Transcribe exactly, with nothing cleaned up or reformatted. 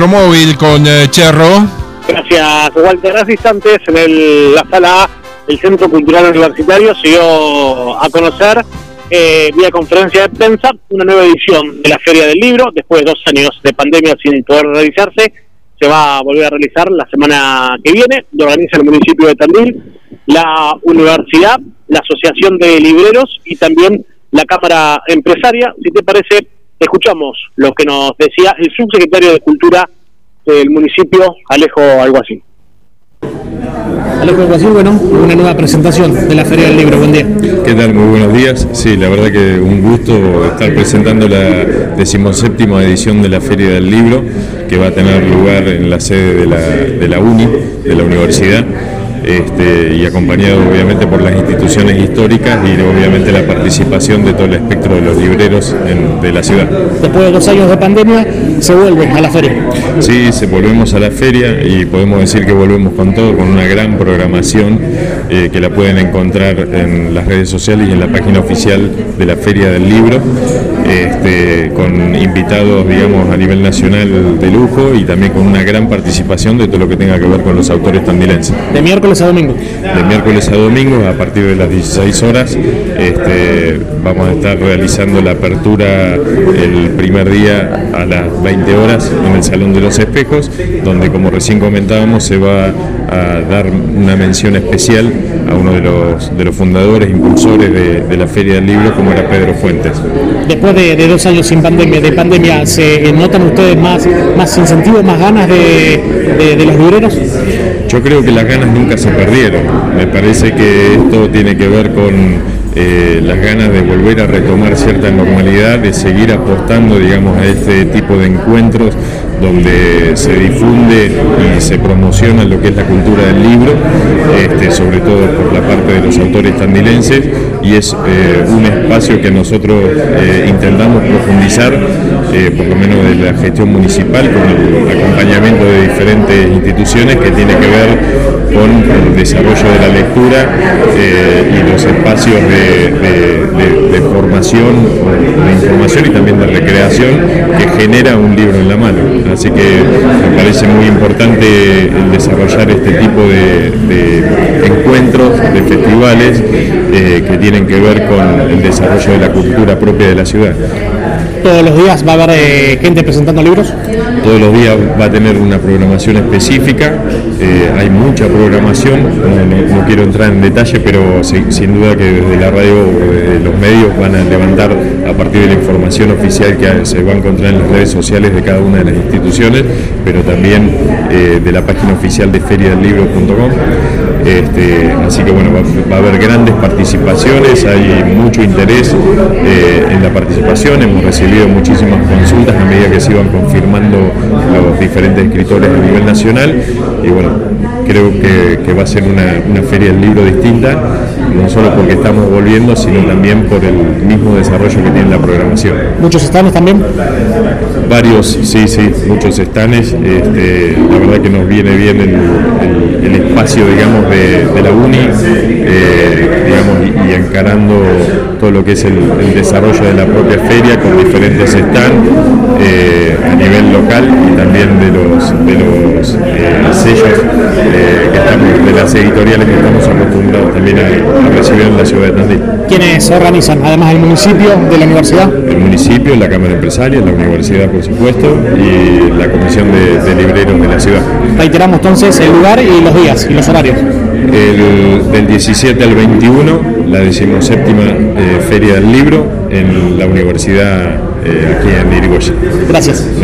nuestro móvil con eh, Cherro. Gracias, Walter. Hace instantes en el, la sala A del Centro Cultural Universitario se dio a conocer eh, vía conferencia de prensa una nueva edición de la Feria del Libro. Después de dos años de pandemia sin poder realizarse, se va a volver a realizar la semana que viene. Lo organiza el municipio de Tandil, la universidad, la Asociación de Libreros y también la Cámara Empresaria. Si te parece, escuchamos lo que nos decía el subsecretario de Cultura del municipio, Alejo Alguacil. Alejo Alguacil, bueno, una nueva presentación de la Feria del Libro. Buen día. ¿Qué tal? Muy buenos días. Sí, la verdad que un gusto estar presentando la decimoséptima edición de la Feria del Libro, que va a tener lugar en la sede de la, de la UNI, de la universidad. Este, y acompañado obviamente por las instituciones históricas y obviamente la participación de todo el espectro de los libreros en, de la ciudad. Después de dos años de pandemia, se vuelve a la feria. Sí, se volvemos a la feria y podemos decir que volvemos con todo, con una gran programación eh, que la pueden encontrar en las redes sociales y en la página oficial de la Feria del Libro, este, con invitados, digamos, a nivel nacional de lujo y también con una gran participación de todo lo que tenga que ver con los autores tandilenses. De miércoles a domingo. De miércoles a domingo, a partir de las dieciséis horas, este, vamos a estar realizando la apertura el primer día a las veinte horas en el Salón de los Espejos, donde, como recién comentábamos, se va a dar una mención especial a uno de los, de los fundadores, impulsores de, de la Feria del Libro, como era Pedro Fuentes. Después de, de dos años sin pandemia, de pandemia, ¿se notan ustedes más, más incentivos, más ganas de, de, de los libreros? Yo creo que las ganas nunca se perdieron. Me parece que esto tiene que ver con eh, las ganas de volver a retomar cierta normalidad, de seguir apostando, digamos, a este tipo de encuentros donde se difunde y se promociona lo que es la cultura del libro, este, sobre todo por la parte de los autores tandilenses, y es eh, un espacio que nosotros eh, intentamos profundizar, eh, por lo menos de la gestión municipal, con el acompañamiento de diferentes instituciones, que tiene que ver con el desarrollo de la lectura eh, y los espacios de, de, de, de formación, de información y también de recreación que genera un libro en la mano. Así que me parece muy importante el desarrollar este tipo de, de encuentros, de festivales eh, que tienen que ver con el desarrollo de la cultura propia de la ciudad. ¿Todos los días va a haber eh, gente presentando libros? Todos los días va a tener una programación específica, eh, hay mucha programación, no, no quiero entrar en detalle, pero sí, sin duda que desde la radio o desde los medios van a levantar a partir de la información oficial que se va a encontrar en las redes sociales de cada una de las instituciones, pero también eh, de la página oficial de feria del libro punto com. Este, así que bueno, va, va a haber grandes participaciones, hay mucho interés eh, en la participación, hemos recibido muchísimas consultas a medida que se iban confirmando los diferentes escritores a nivel nacional y bueno, creo que, que va a ser una, una feria del libro distinta, no solo porque estamos volviendo, sino también por el mismo desarrollo que tiene la programación. ¿Muchos stands también? Varios, sí, sí, muchos stands. Este, la verdad que nos viene bien el, el, el espacio, digamos, de, de la UNI, eh, digamos, y, y encarando todo lo que es el, el desarrollo de la propia feria con diferentes stands eh, a nivel local y también de los, de los eh, sellos eh, que estamos, de las editoriales que estamos acostumbrados también a, a recibir en la ciudad de Tandil. ¿Quiénes organizan? Además del municipio, de la universidad. El municipio, la Cámara Empresaria, la universidad, por supuesto, y la Comisión de, de Libreros de la ciudad. Reiteramos entonces el lugar y los días y los horarios. El, del diecisiete al veintiuno, la decimoséptima eh, Feria del Libro en la universidad eh, aquí en Irigoyen. Gracias.